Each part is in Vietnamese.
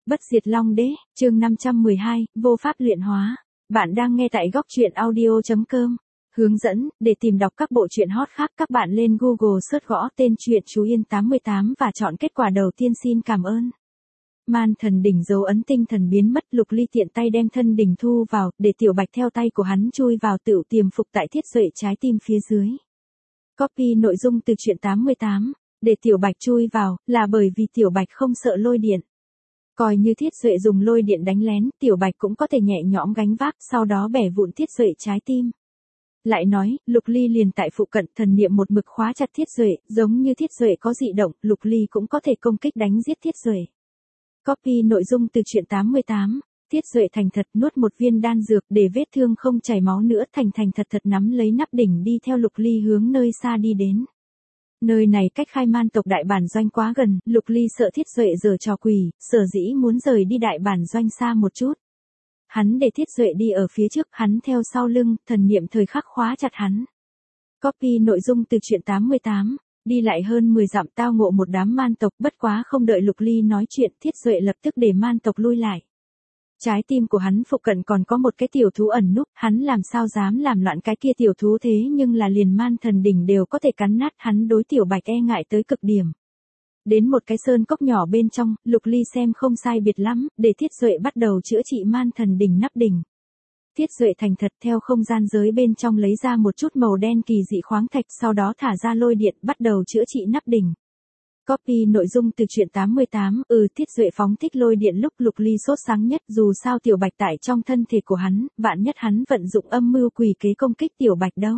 Bất diệt Long Đế, chương 512, vô pháp luyện hóa. Bạn đang nghe tại góc truyện audio.com. Hướng dẫn, để tìm đọc các bộ truyện hot khác các bạn lên Google search gõ tên truyện Chú Yên 88 và chọn kết quả đầu tiên. Xin cảm ơn. Man thần đỉnh dấu ấn tinh thần biến mất. Lục Ly tiện tay đem thân đỉnh thu vào, để Tiểu Bạch theo tay của hắn chui vào tựu tiềm phục tại thiết duệ trái tim phía dưới. Copy nội dung từ truyện 88. Để Tiểu Bạch chui vào, là bởi vì Tiểu Bạch không sợ lôi điện. Coi như thiết duệ dùng lôi điện đánh lén, Tiểu Bạch cũng có thể nhẹ nhõm gánh vác, sau đó bẻ vụn thiết duệ trái tim. Lại nói, Lục Ly liền tại phụ cận, thần niệm một mực khóa chặt thiết duệ, giống như thiết duệ có dị động, Lục Ly cũng có thể công kích đánh giết thiết duệ. Copy nội dung từ truyện 88. Thiết duệ thành thật nuốt một viên đan dược để vết thương không chảy máu nữa, thành thật nắm lấy nắp đỉnh đi theo Lục Ly hướng nơi xa đi đến. Nơi này cách Khai Man tộc đại bản doanh quá gần, Lục Ly sợ thiết duệ giở trò quỷ, sở dĩ muốn rời đi đại bản doanh xa một chút. Hắn để thiết duệ đi ở phía trước, hắn theo sau lưng, thần niệm thời khắc khóa chặt hắn. Copy nội dung từ truyện 88. Đi lại hơn 10 dặm tao ngộ một đám man tộc, bất quá không đợi Lục Ly nói chuyện, thiết duệ lập tức để man tộc lui lại. Trái tim của hắn phụ cận còn có một cái tiểu thú ẩn núp, hắn làm sao dám làm loạn cái kia tiểu thú, thế nhưng là liền man thần đỉnh đều có thể cắn nát hắn, đối Tiểu Bạch e ngại tới cực điểm. Đến một cái sơn cốc nhỏ bên trong, Lục Ly xem không sai biệt lắm, để thiết duệ bắt đầu chữa trị man thần đỉnh nắp đỉnh. Thiết duệ thành thật theo không gian giới bên trong lấy ra một chút màu đen kỳ dị khoáng thạch, sau đó thả ra lôi điện bắt đầu chữa trị nắp đỉnh. Copy nội dung từ truyện 88. Thiết duệ phóng thích lôi điện lúc Lục Ly sốt sáng nhất, dù sao Tiểu Bạch tại trong thân thể của hắn, vạn nhất hắn vận dụng âm mưu quỷ kế công kích Tiểu Bạch đâu.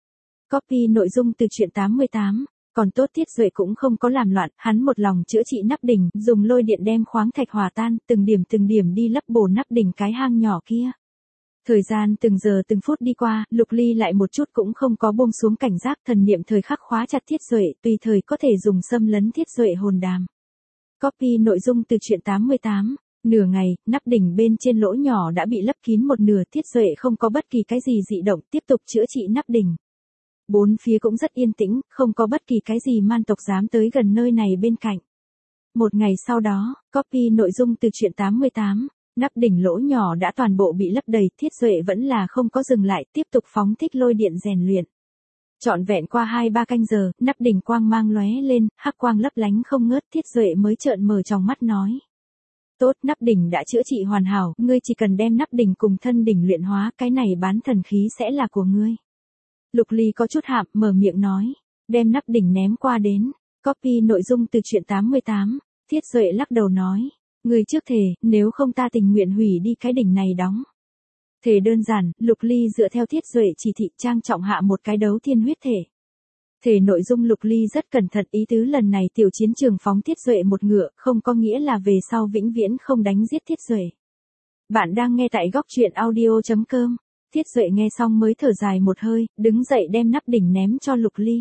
Copy nội dung từ truyện 88. Còn tốt thiết duệ cũng không có làm loạn, hắn một lòng chữa trị nắp đỉnh, dùng lôi điện đem khoáng thạch hòa tan, từng điểm đi lấp bổ nắp đỉnh cái hang nhỏ kia. Thời gian từng giờ từng phút đi qua, Lục Ly lại một chút cũng không có buông xuống cảnh giác, thần niệm thời khắc khóa chặt thiết duệ, tùy thời có thể dùng xâm lấn thiết duệ hồn đàm. Copy nội dung từ truyện 88. Nửa ngày, nắp đỉnh bên trên lỗ nhỏ đã bị lấp kín một nửa, thiết duệ không có bất kỳ cái gì dị động, tiếp tục chữa trị nắp đỉnh. Bốn phía cũng rất yên tĩnh, không có bất kỳ cái gì man tộc dám tới gần nơi này bên cạnh. Một ngày sau đó, copy nội dung từ truyện 88. Nắp đỉnh lỗ nhỏ đã toàn bộ bị lấp đầy, thiết duệ vẫn là không có dừng lại, tiếp tục phóng thích lôi điện rèn luyện. Trọn vẹn qua 2-3 canh giờ, nắp đỉnh quang mang lóe lên, hắc quang lấp lánh không ngớt, thiết duệ mới trợn mở tròng mắt nói. Tốt, nắp đỉnh đã chữa trị hoàn hảo, ngươi chỉ cần đem nắp đỉnh cùng thân đỉnh luyện hóa, cái này bán thần khí sẽ là của ngươi. Lục Ly có chút hạm, mở miệng nói, đem nắp đỉnh ném qua đến. Copy nội dung từ truyện 88. Thiết duệ lắc đầu nói. Người trước thề, nếu không ta tình nguyện hủy đi cái đỉnh này đóng. Thề đơn giản, Lục Ly dựa theo thiết duệ chỉ thị trang trọng hạ một cái đấu thiên huyết thể. Thể nội dung Lục Ly rất cẩn thận, ý tứ lần này tiểu chiến trường phóng thiết duệ một ngựa, không có nghĩa là về sau vĩnh viễn không đánh giết thiết duệ. Bạn đang nghe tại góc truyện audio.com. Thiết duệ nghe xong mới thở dài một hơi, đứng dậy đem nắp đỉnh ném cho Lục Ly.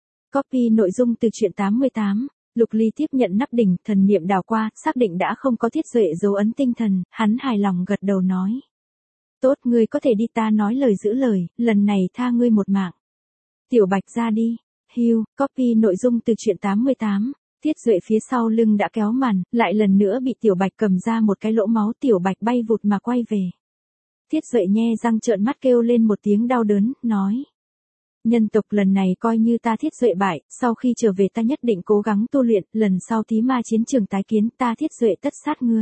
Copy nội dung từ truyện 88. Lục Ly tiếp nhận nắp đỉnh, thần niệm đảo qua, xác định đã không có thiết duệ dấu ấn tinh thần, hắn hài lòng gật đầu nói. Tốt, ngươi có thể đi, ta nói lời giữ lời, lần này tha ngươi một mạng. Tiểu Bạch ra đi. Hưu, copy nội dung từ truyện 88. Thiết duệ phía sau lưng đã kéo màn, lại lần nữa bị Tiểu Bạch cầm ra một cái lỗ máu, Tiểu Bạch bay vụt mà quay về. Thiết duệ nhe răng trợn mắt kêu lên một tiếng đau đớn, nói. Nhân tộc lần này coi như ta thiết duệ bại, sau khi trở về ta nhất định cố gắng tu luyện, lần sau thí ma chiến trường tái kiến, ta thiết duệ tất sát ngươi.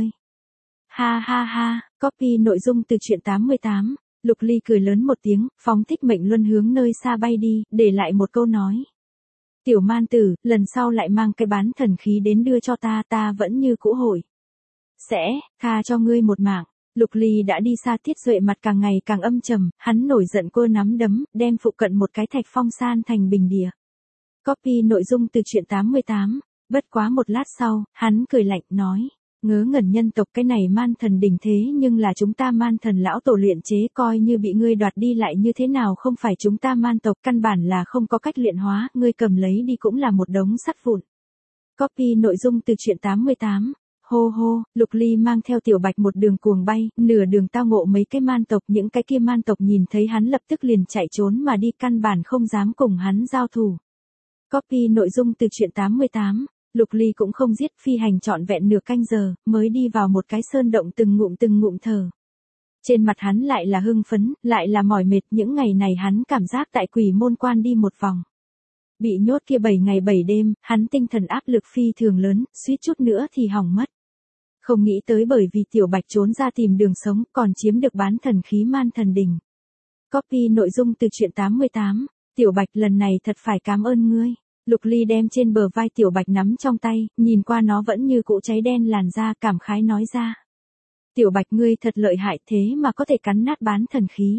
Ha ha ha, copy nội dung từ truyện 88. Lục Ly cười lớn một tiếng, phóng thích mệnh luân hướng nơi xa bay đi, để lại một câu nói. Tiểu man tử, lần sau lại mang cái bán thần khí đến đưa cho ta, ta vẫn như cũ hồi. Sẽ, tha cho ngươi một mạng. Lục Ly đã đi xa, thiết duệ mặt càng ngày càng âm trầm, hắn nổi giận quơ nắm đấm, đem phụ cận một cái thạch phong san thành bình địa. Copy nội dung từ truyện 88. Bất quá một lát sau, hắn cười lạnh nói. Ngớ ngẩn nhân tộc, cái này man thần đỉnh thế nhưng là chúng ta man thần lão tổ luyện chế, coi như bị ngươi đoạt đi lại như thế nào không phải chúng ta man tộc, căn bản là không có cách luyện hóa, ngươi cầm lấy đi cũng là một đống sắt vụn. Copy nội dung từ truyện 88. Hô hô, Lục Ly mang theo Tiểu Bạch một đường cuồng bay, nửa đường tao ngộ mấy cái man tộc, những cái kia man tộc nhìn thấy hắn lập tức liền chạy trốn mà đi, căn bản không dám cùng hắn giao thủ. Copy nội dung từ truyện 88. Lục Ly cũng không giết, phi hành trọn vẹn nửa canh giờ, mới đi vào một cái sơn động từng ngụm thở. Trên mặt hắn lại là hưng phấn, lại là mỏi mệt, những ngày này hắn cảm giác tại Quỷ Môn Quan đi một vòng. Bị nhốt kia 7 ngày 7 đêm, hắn tinh thần áp lực phi thường lớn, suýt chút nữa thì hỏng mất. Không nghĩ tới bởi vì Tiểu Bạch trốn ra tìm đường sống, còn chiếm được bán thần khí Man Thần Đỉnh. Copy nội dung từ truyện 88, Tiểu Bạch lần này thật phải cảm ơn ngươi. Lục Ly đem trên bờ vai Tiểu Bạch nắm trong tay, nhìn qua nó vẫn như cũ cháy đen làn da, cảm khái nói ra. Tiểu Bạch ngươi thật lợi hại, thế mà có thể cắn nát bán thần khí.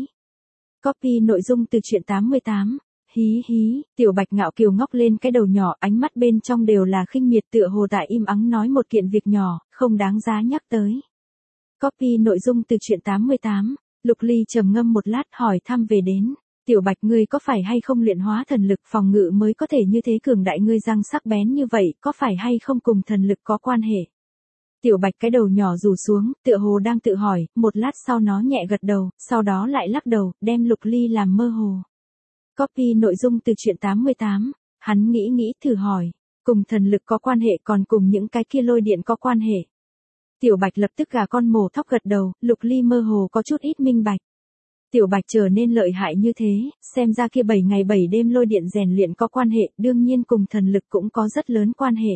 Copy nội dung từ truyện 88. Hí hí, Tiểu Bạch ngạo kiều ngóc lên cái đầu nhỏ, ánh mắt bên trong đều là khinh miệt, tựa hồ tại im ắng nói một kiện việc nhỏ, không đáng giá nhắc tới. Copy nội dung từ truyện 88. Lục Ly trầm ngâm một lát hỏi thăm về đến. Tiểu Bạch ngươi có phải hay không luyện hóa thần lực phòng ngự mới có thể như thế cường đại, ngươi răng sắc bén như vậy, có phải hay không cùng thần lực có quan hệ? Tiểu Bạch cái đầu nhỏ rủ xuống, tựa hồ đang tự hỏi, một lát sau nó nhẹ gật đầu, sau đó lại lắc đầu, đem Lục Ly làm mơ hồ. Copy nội dung từ truyện 88, hắn nghĩ thử hỏi, cùng thần lực có quan hệ còn cùng những cái kia lôi điện có quan hệ. Tiểu Bạch lập tức gà con mổ thóc gật đầu, Lục Ly mơ hồ có chút ít minh bạch. Tiểu Bạch trở nên lợi hại như thế, xem ra kia 7 ngày 7 đêm lôi điện rèn luyện có quan hệ, đương nhiên cùng thần lực cũng có rất lớn quan hệ.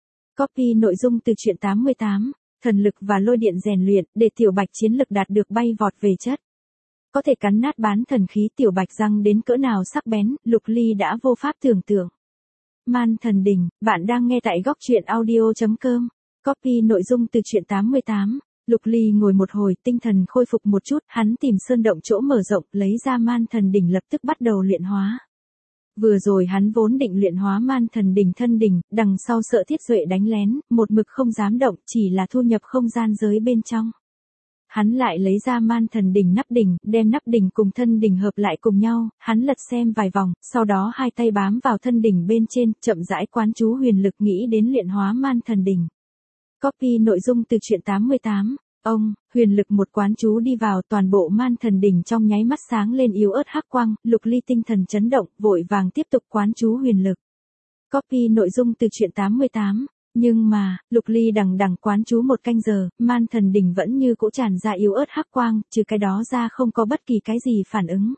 Copy nội dung từ truyện 88, thần lực và lôi điện rèn luyện, để Tiểu Bạch chiến lực đạt được bay vọt về chất. Có thể cắn nát bán thần khí, Tiểu Bạch răng đến cỡ nào sắc bén, Lục Ly đã vô pháp tưởng tượng. Man Thần Đỉnh, bạn đang nghe tại góc truyện audio.com. Copy nội dung từ truyện 88. Lục Ly ngồi một hồi, tinh thần khôi phục một chút, hắn tìm sơn động chỗ mở rộng, lấy ra Man Thần Đỉnh lập tức bắt đầu luyện hóa. Vừa rồi hắn vốn định luyện hóa Man Thần Đỉnh thân đỉnh, đằng sau sợ Thiết Duệ đánh lén, một mực không dám động, chỉ là thu nhập không gian giới bên trong. Hắn lại lấy ra Man Thần Đỉnh nắp đỉnh, đem nắp đỉnh cùng thân đỉnh hợp lại cùng nhau, hắn lật xem vài vòng, sau đó hai tay bám vào thân đỉnh bên trên, chậm rãi quán chú huyền lực nghĩ đến luyện hóa Man Thần Đỉnh. Copy nội dung từ truyện 88. Ông, huyền lực một quán chú đi vào, toàn bộ Man Thần Đỉnh trong nháy mắt sáng lên yếu ớt hắc quang, Lục Ly tinh thần chấn động, vội vàng tiếp tục quán chú huyền lực. Copy nội dung từ truyện 88. Nhưng mà, Lục Ly đằng quán chú một canh giờ, Man Thần Đỉnh vẫn như cũ tràn ra yếu ớt hắc quang, trừ cái đó ra không có bất kỳ cái gì phản ứng.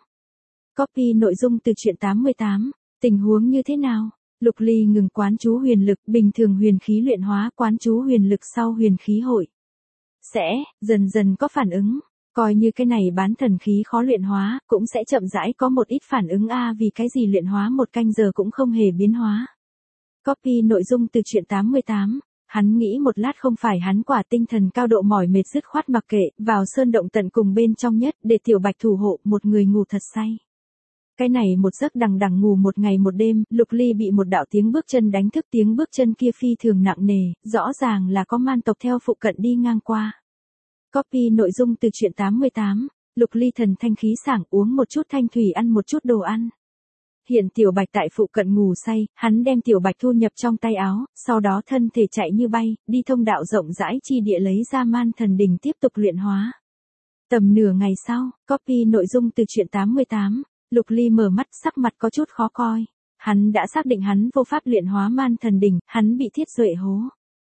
Copy nội dung từ truyện 88. Tình huống như thế nào? Lục Ly ngừng quán chú huyền lực, bình thường huyền khí luyện hóa, quán chú huyền lực sau huyền khí hội sẽ dần dần có phản ứng, coi như cái này bán thần khí khó luyện hóa, cũng sẽ chậm rãi có một ít phản ứng vì cái gì luyện hóa một canh giờ cũng không hề biến hóa. Copy nội dung từ truyện 88. Hắn nghĩ một lát không phải hắn quả tinh thần cao độ mỏi mệt dứt khoát mặc kệ, vào sơn động tận cùng bên trong nhất, để Tiểu Bạch thủ hộ, một người ngủ thật say. Cái này một giấc đằng ngủ một ngày một đêm, Lục Ly bị một đạo tiếng bước chân đánh thức, tiếng bước chân kia phi thường nặng nề, rõ ràng là có man tộc theo phụ cận đi ngang qua. Copy nội dung từ truyện 88, Lục Ly thần thanh khí sảng, uống một chút thanh thủy, ăn một chút đồ ăn. Hiện Tiểu Bạch tại phụ cận ngủ say, hắn đem Tiểu Bạch thu nhập trong tay áo, sau đó thân thể chạy như bay, đi thông đạo rộng rãi chi địa lấy ra Man Thần Đỉnh tiếp tục luyện hóa. Tầm nửa ngày sau, copy nội dung từ truyện 88, Lục Ly mở mắt, sắc mặt có chút khó coi. Hắn đã xác định hắn vô pháp luyện hóa Man Thần Đỉnh, hắn bị Thiết Duệ hố.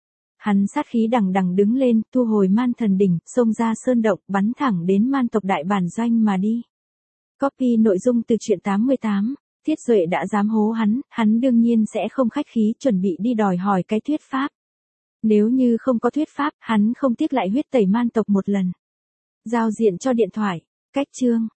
Hắn sát khí đằng đứng lên, thu hồi Man Thần Đỉnh, xông ra sơn động, bắn thẳng đến man tộc đại bản doanh mà đi. Copy nội dung từ truyện 88. Thiết Duệ đã dám hố hắn đương nhiên sẽ không khách khí, chuẩn bị đi đòi hỏi cái thuyết pháp. Nếu như không có thuyết pháp, hắn không tiếc lại huyết tẩy man tộc một lần. Giao diện cho điện thoại, cách chương.